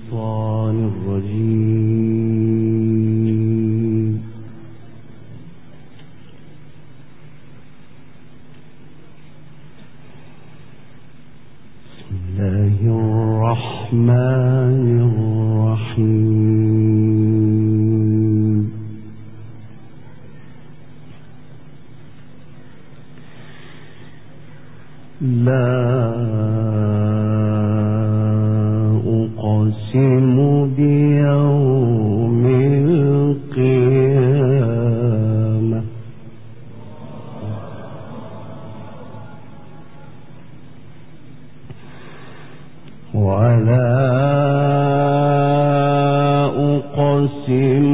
الشيطان الرجيم. بسم الله الرحمن الرحيم. لا أقسم بيوم القيامة ولا أقسم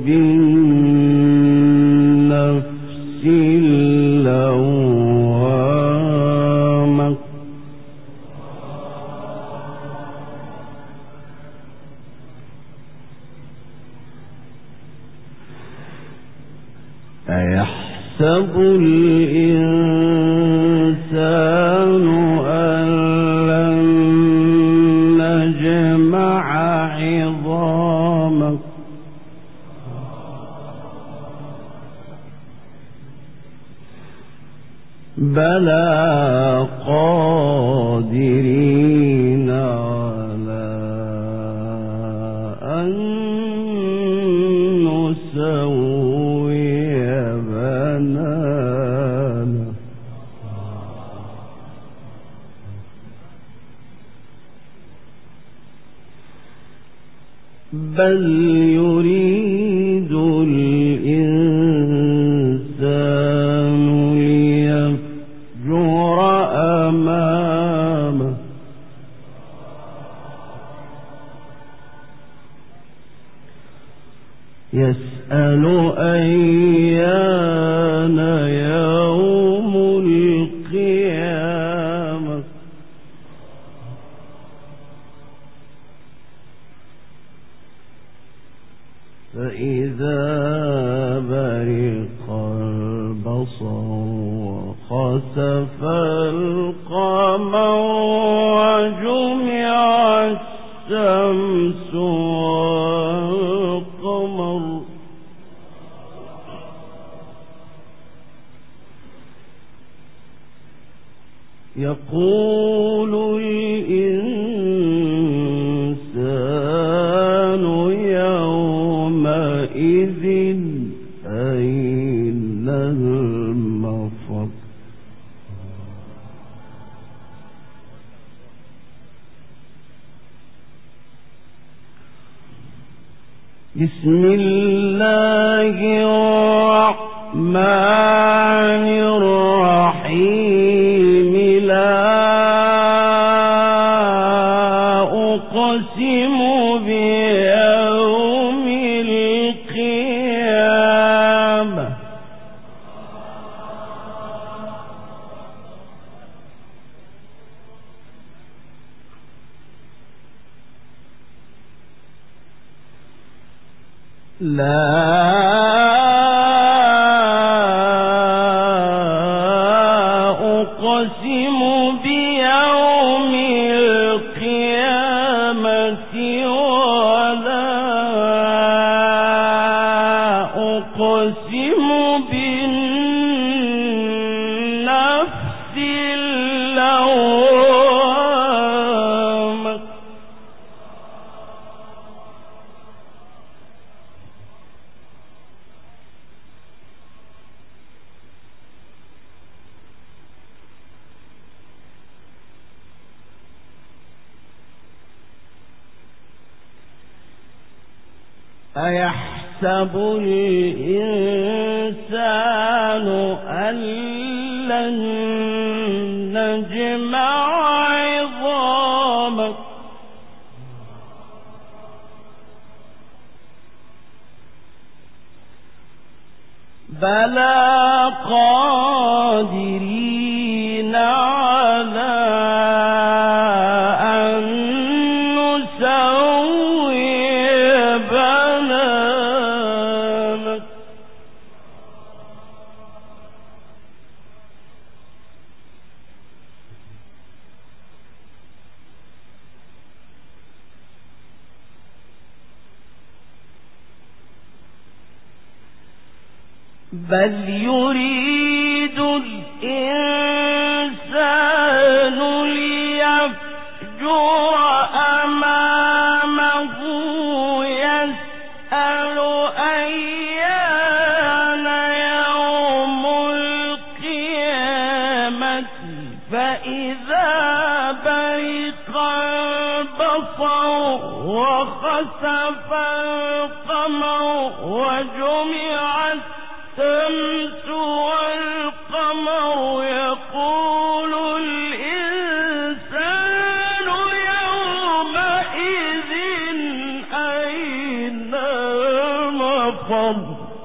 بالنفس اللوامة أيحسب الإنسان أن لن نجمع عظامه بلى قادرين على أن نسوي بنانه بل يريد الإنسان ليفجر أمامه يسأل أيان يوم القيامة فإذا برق البصر وخسف القمر وجمع الشمس والقمر يقول الإنسان يومئذ أين المفر بسم الله الرحمن الرحيم لا أقسم بيوم القيامة لا أقسم بيوم القيامة ولا أقسم بالنفس اللوامة أيحسب الإنسان أن لن نجمع عظامه بلى قادرين على أن نسوي بنانه بل يريد الإنسان ليفجر أمامه يسأل أيان يوم القيامة فإذا برق البصر وخسف القمر وجمع الشمس والقمر يقول الإنسان يومئذ أين المفر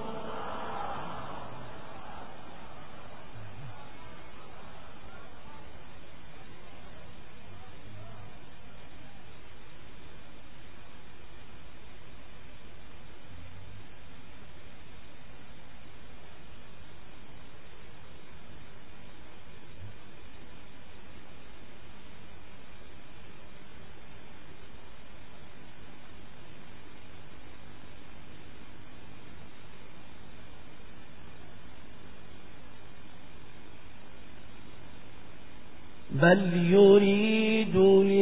بل يريد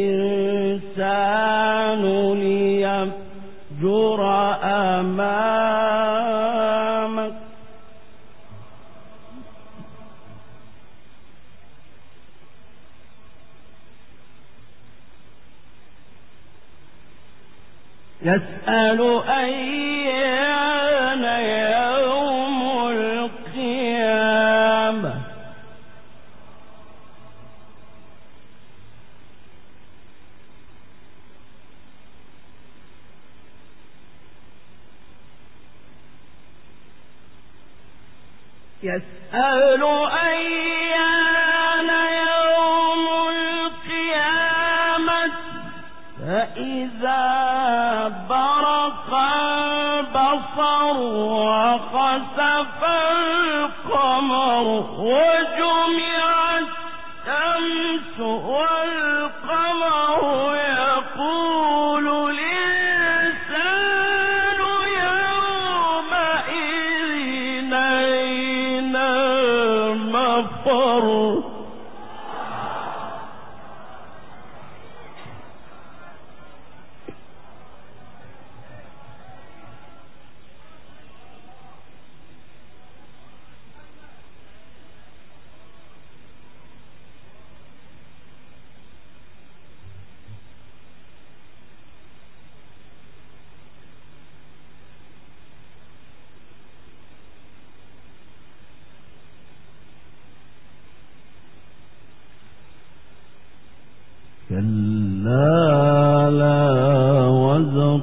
الإنسان ليفجر أمامه يسأل أيان يوم القيامة يسأل أيان يوم القيامة فإذا برق البصر وخسف القمر وجمع الشمس والقمر يقول الإنسان يومئذ أين المفر كلا لا وزر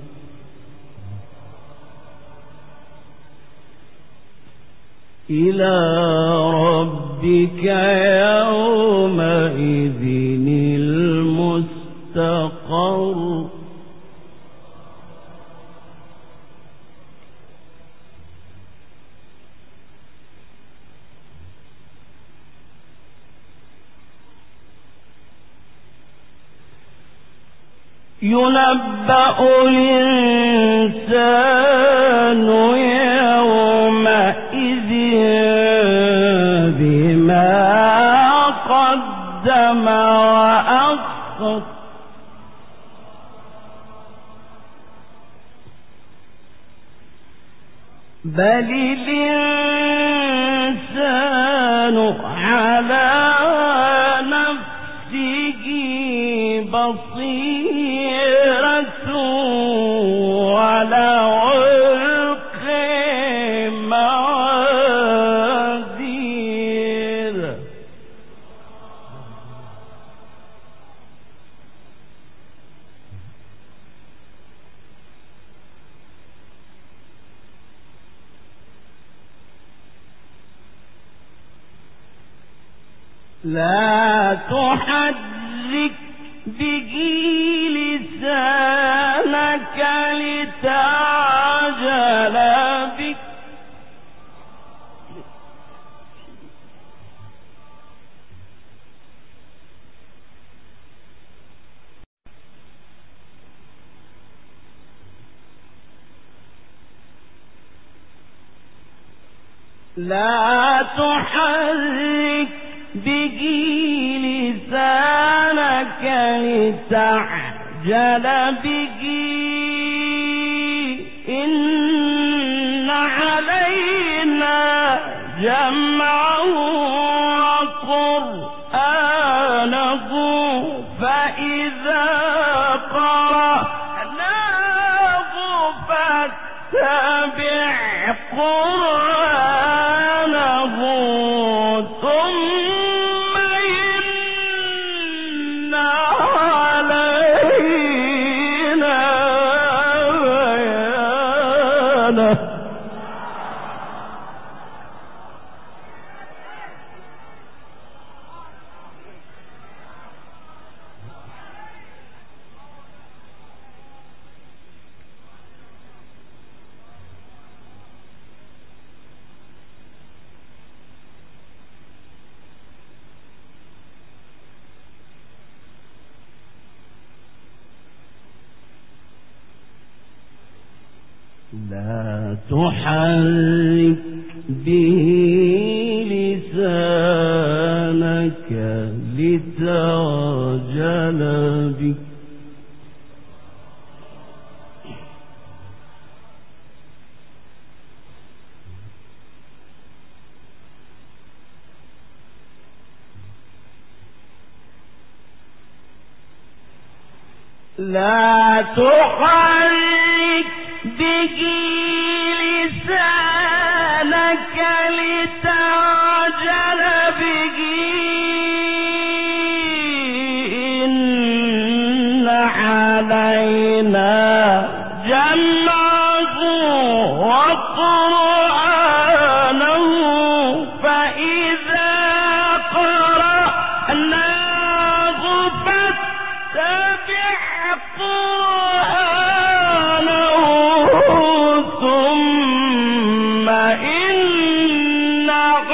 إلى ربك يومئذ المستقر ينبأ الإنسان يومئذ بما قدم وأخر بل الإنسان على نفسه بصيرة ولو ألقي معاذير لا تحرك به لسانك لتعجل بك لا تحرك به لسانك لتعجل به إن علينا جمعه وقرآنه فإذا قرأناه فاتبع قرآنه ثم إن علينا بيانه. لا تحرك به لسانك لتعجل به لا تحرك به لسانك لتعجل به إن علينا جمعه وقرآنه فإذا قرأناه فاتبع قرآنه ثم إن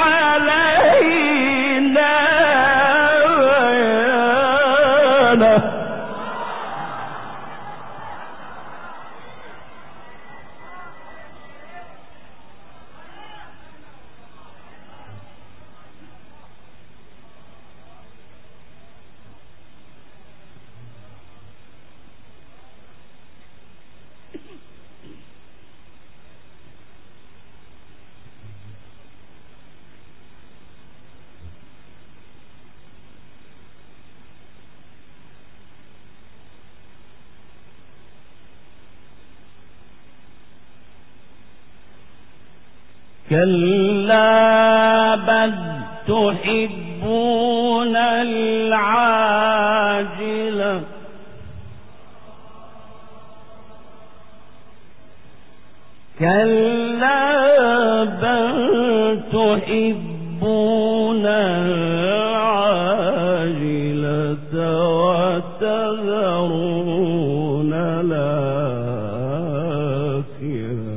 علينا بيانه. كلا بل تحبون العاجلة كلا بل تحبون العاجلة وتذرون الآخرة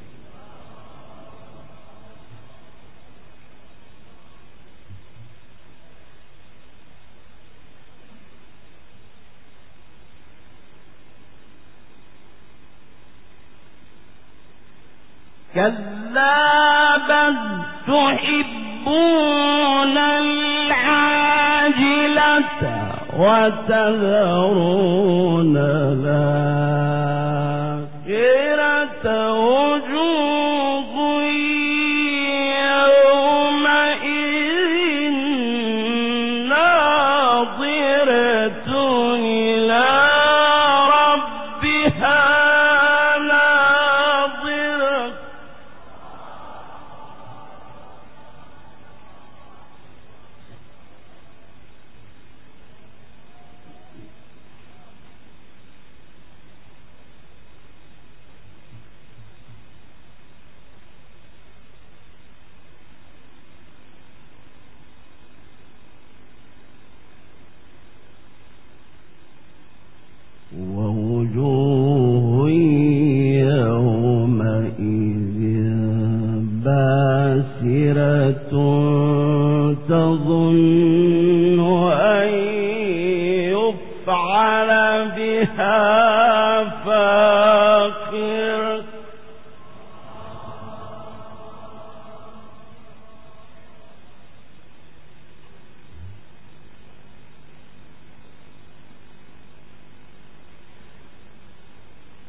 كلا بل تحبون العاجلة وتذرون الآخرة وجوه يومئذ ناظرة إلى ربها ناظرة ووجوه يومئذ باسرة تظن أن يفعل بها فاقرة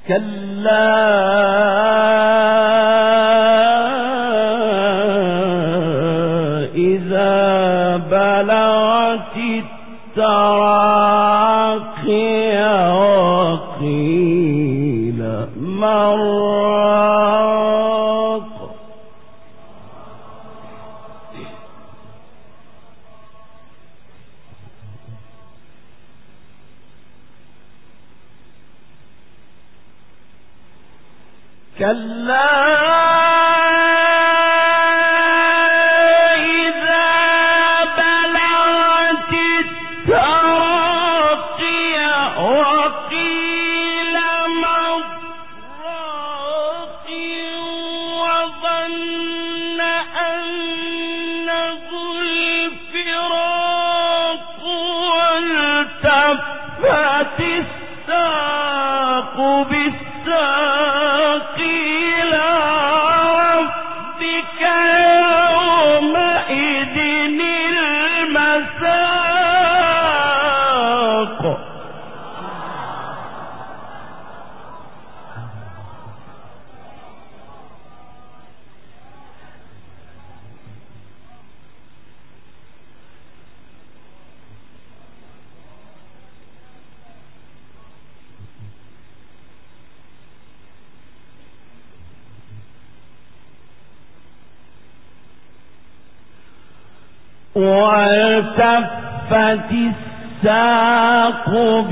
كلا إذا بلغت التراقي وقيل من راق كلا الساق بالساق إلى ربك يومئذ المساق والتفت الساق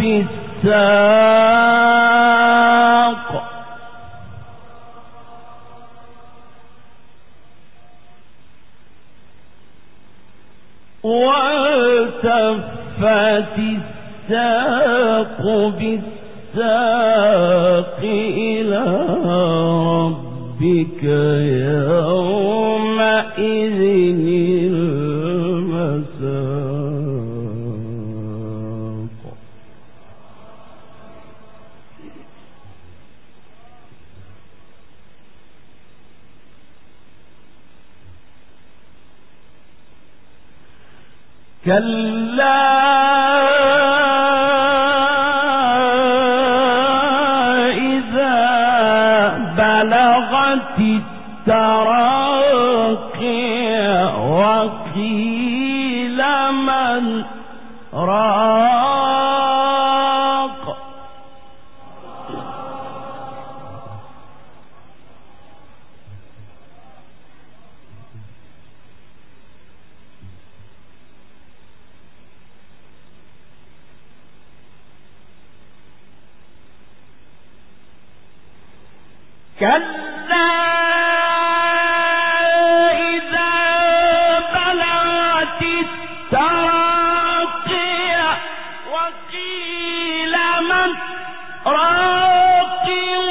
بالساق والتفت الساق بالساق إلى ربك يومئذ المساق كلا إذا بلغت التراقي وقيل من راق كلا إذا بلغت التراقي وقيل من راق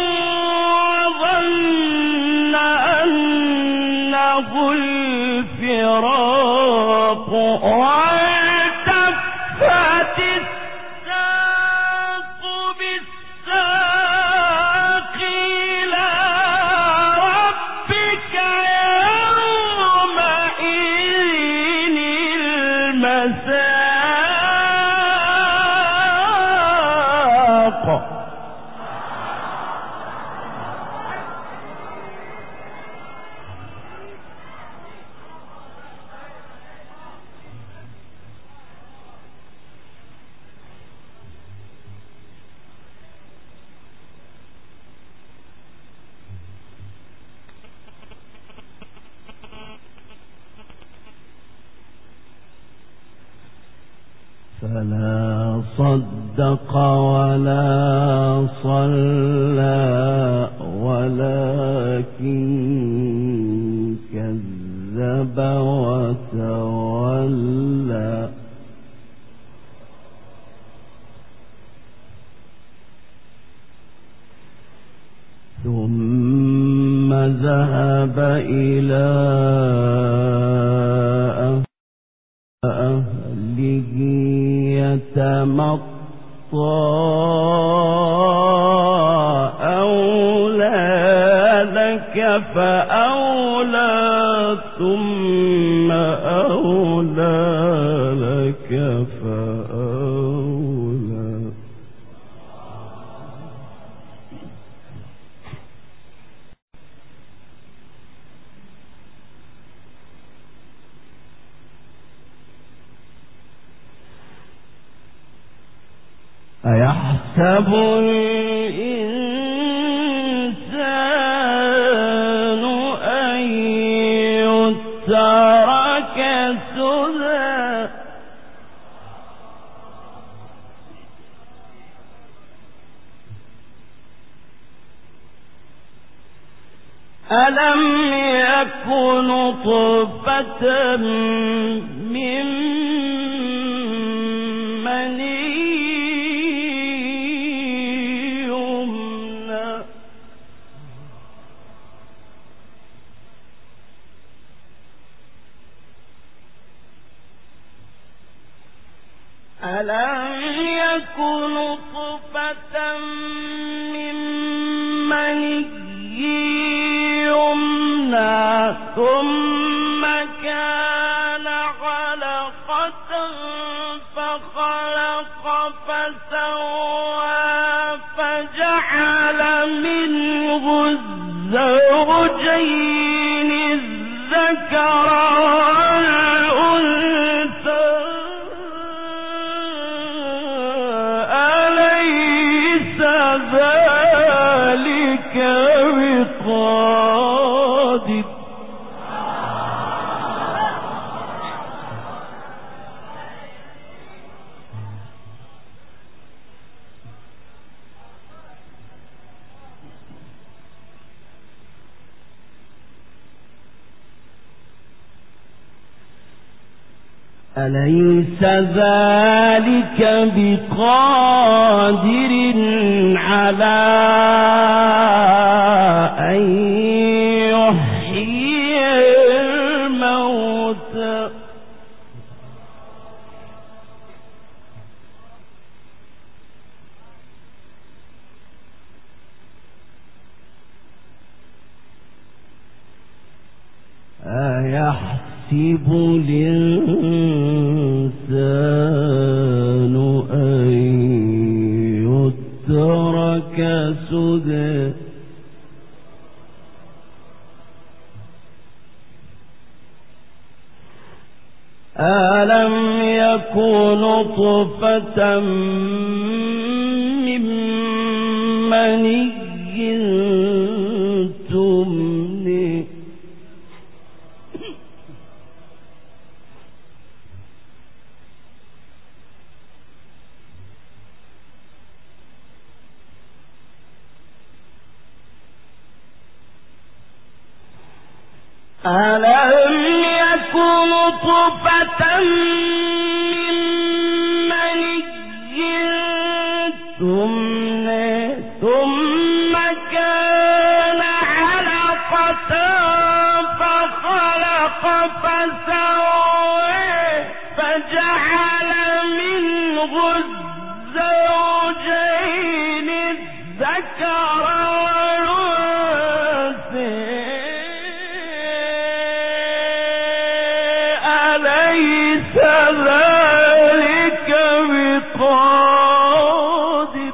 وظن أنه الفراق والتفت الساق بالساق إلى ربك يومئذ المساق فلا صدق ولا صلى ولكن كذب وتولى ثم ذهب إلى أهله يتمطى أولى لك فأولى ثم أولى لك فأولى أيحسب الإنسان أن يترك سدى ألم يكن نطفة من مني يمنى ألم يكن نطفة من مني يمنى ثم كان علقة فخلق فسوى فجعل منه الزوجين الذكر والأنثى أليس ذلك بقادر أليس ذلك بقادر على أن يحيي الموتى أيحسب الإنسان أن يترك سدى ألم يكن نطفة من مني تمنى ألم يكن نطفة من مني تمنى ثم كان علقة فخلق فسوى فجعل منه الزوجين الذكر ذلك بقادر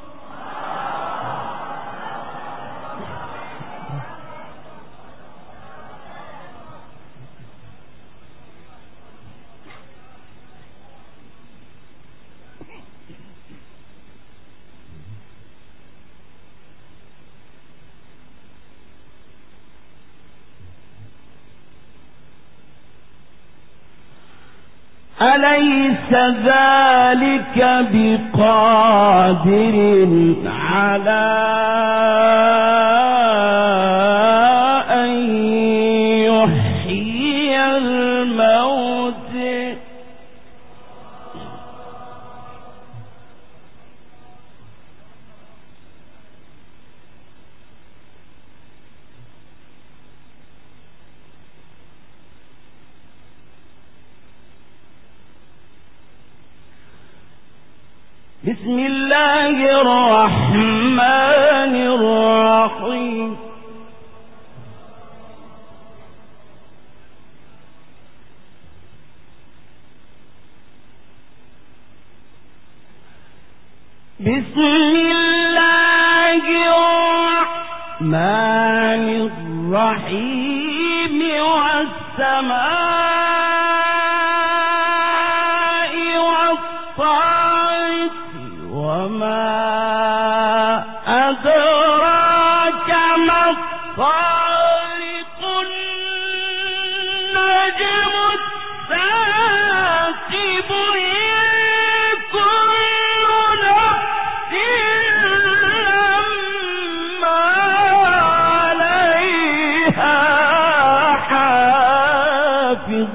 أليس ذلك بقادر على أن يحيي الموتى بسم الله الرحمن الرحيم بسم الله الرحمن الرحيم والسماء والطارق وما الصارق النجم الثاقب كل نفس لما عليها حافظ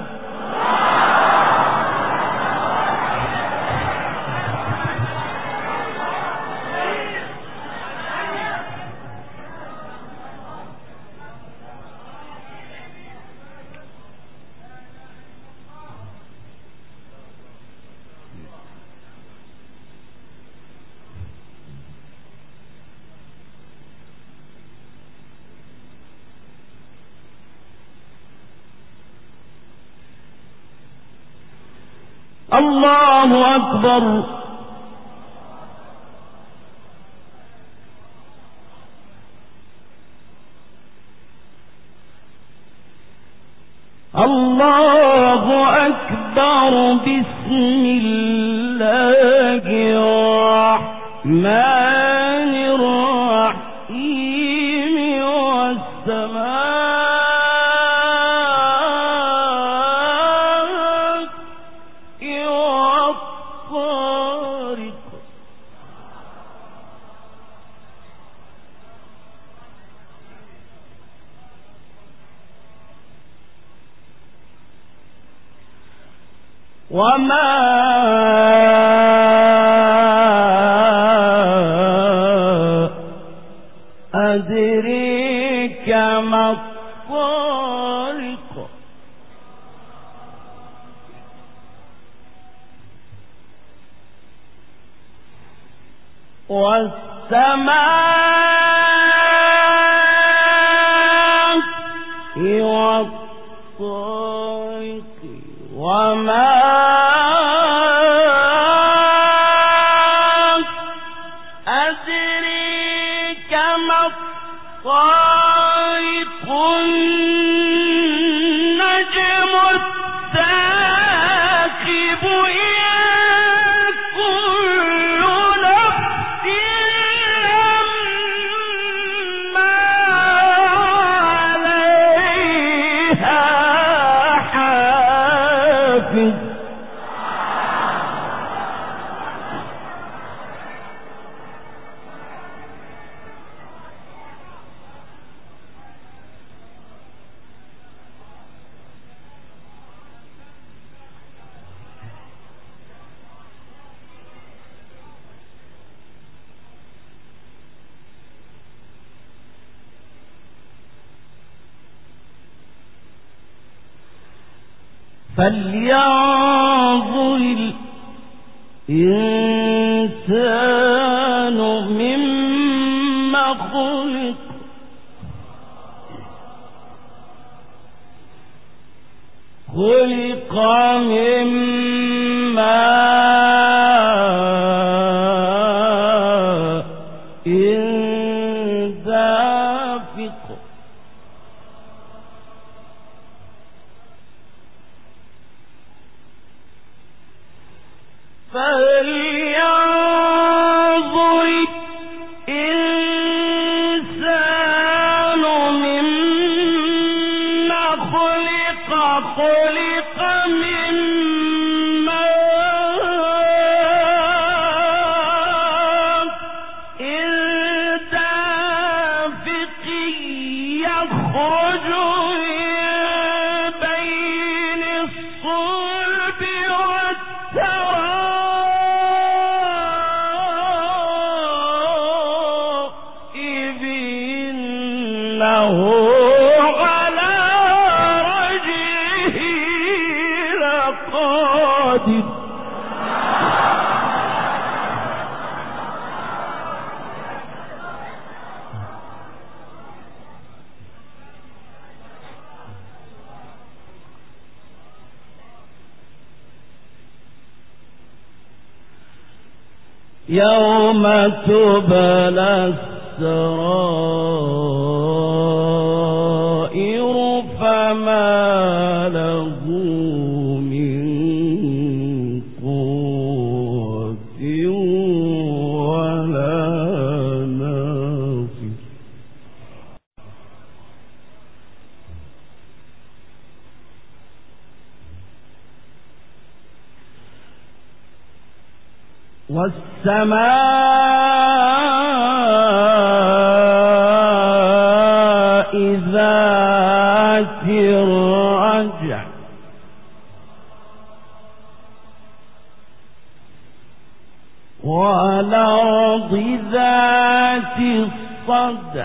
الله أكبر الله أكبر بسم الله الرحمن الرحيم والطارق وما أدريك ما الطارق والسماء والطارق وما أدريك ما الطارق النجم الثاقب كل نفس لما عليها حافظ فلينظر الإنسان مما خلق خلق من ماء دافق فلينظر الإنسان مما خلق خلق من ماء دافق يخرج من بين الصلب والترائب إنه على رجعه لقادر يوم تبلى السرائر فما له من قوة ولا ناصر والسماء ذات الرجع والأرض ذات الصدع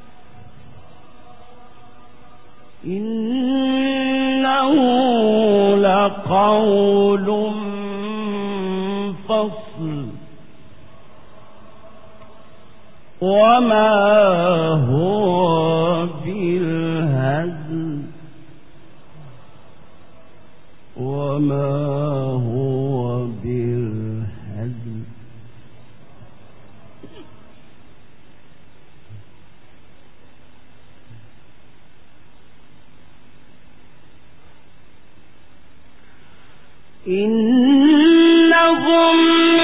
إنه لقول فصل وما هو بالهزل إنهم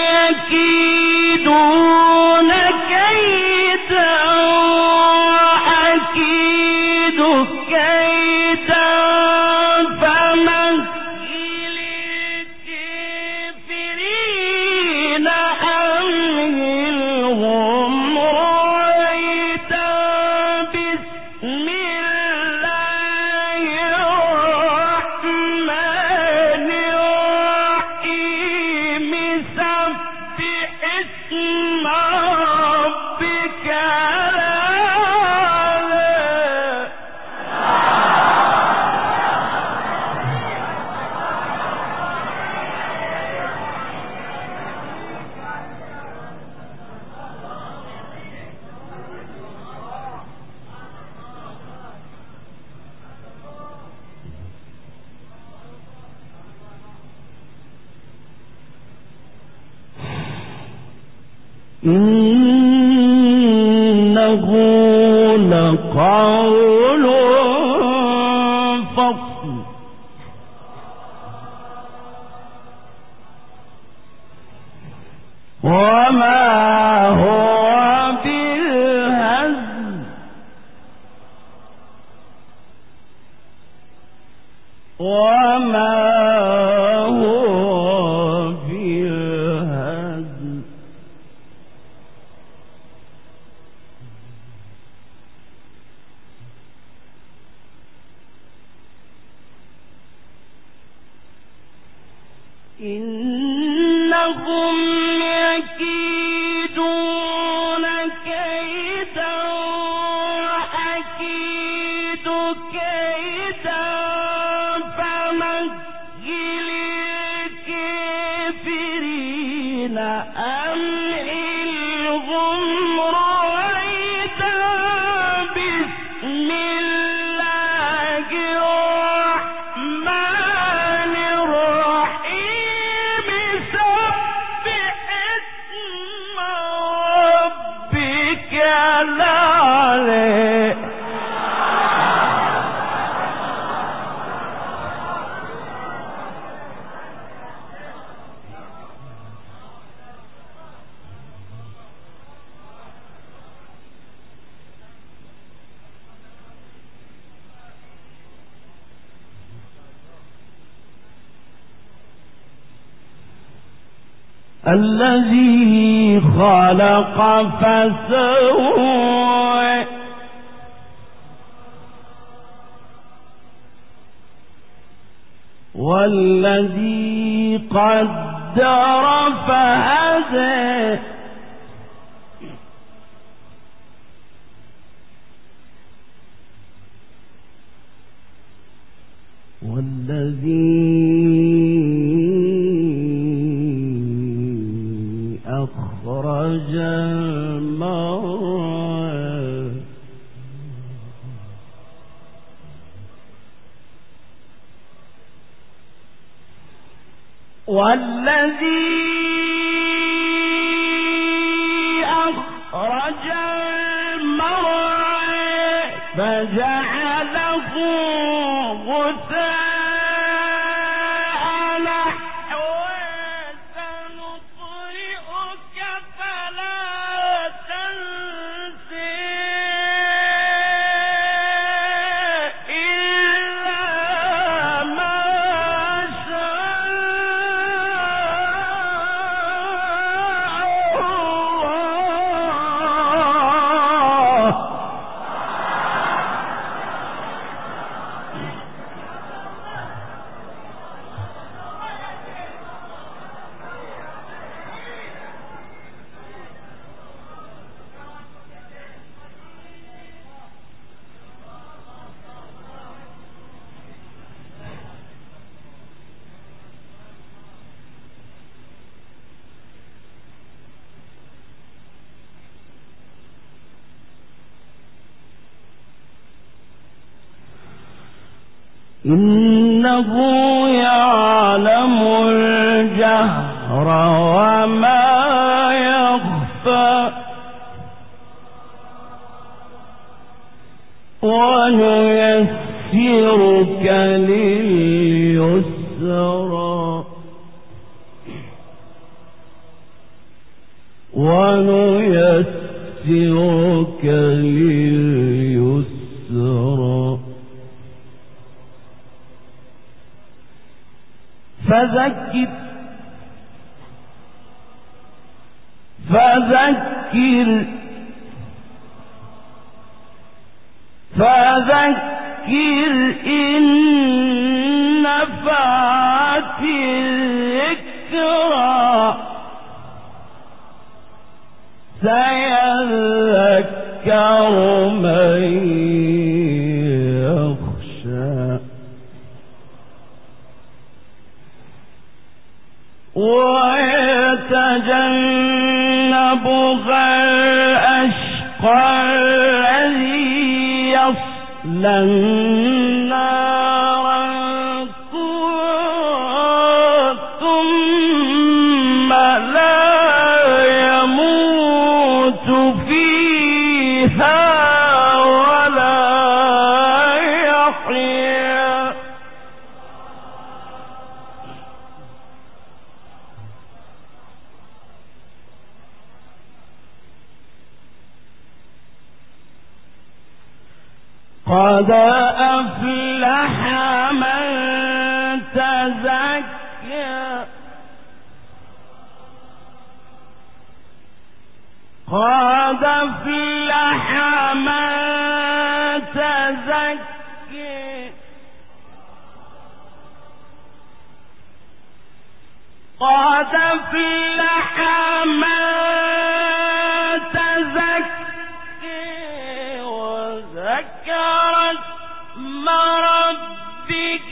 يكيدون كيدا وأكيد كيدا فمهل الكافرين أمهلهم رويدا بسم الله الرحمن الرحيم سبح اسم ربك الأعلى. إنه لقول فصل وما هو بالهزل وما هو بالهزل إنهم يكيدون كيدا وأكيد كيدا فمهل الكافرين أمهلهم رويدا بسم الله الرحمن الرحيم سبح اسم ربك الأعلى. الذي خلق فسوى والذي قدر فهدى والذي أخرج المرعى والذي أخرج المرعى فجعله غثاء إنه يعلم الجهر وما يخفى ونيسرك لليسرى ونيسرك لليسرى فذكر إن نفعت الذكرى سيذكر من يخشى ويتجنبها الأشقى الذي يصلى النار ثم لا يموت فيها ولا يحيا قد أفلح من تزكى قد أفلح من تزكى قد أفلح من تزكى وذكر اسم ربه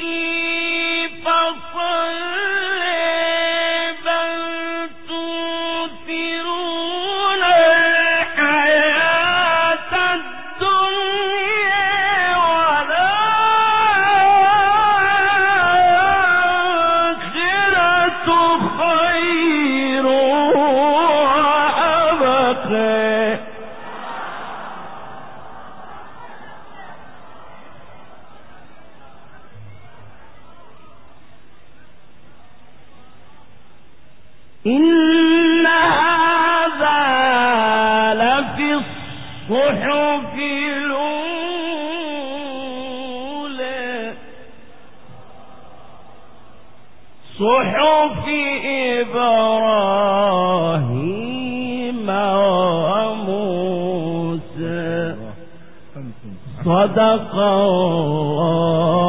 فصلى بل تؤثرون الحياة الدنيا والآخرة خير وأبقى إن هذا لفي الصحف الأولى صحف إبراهيم وموسى صدق الله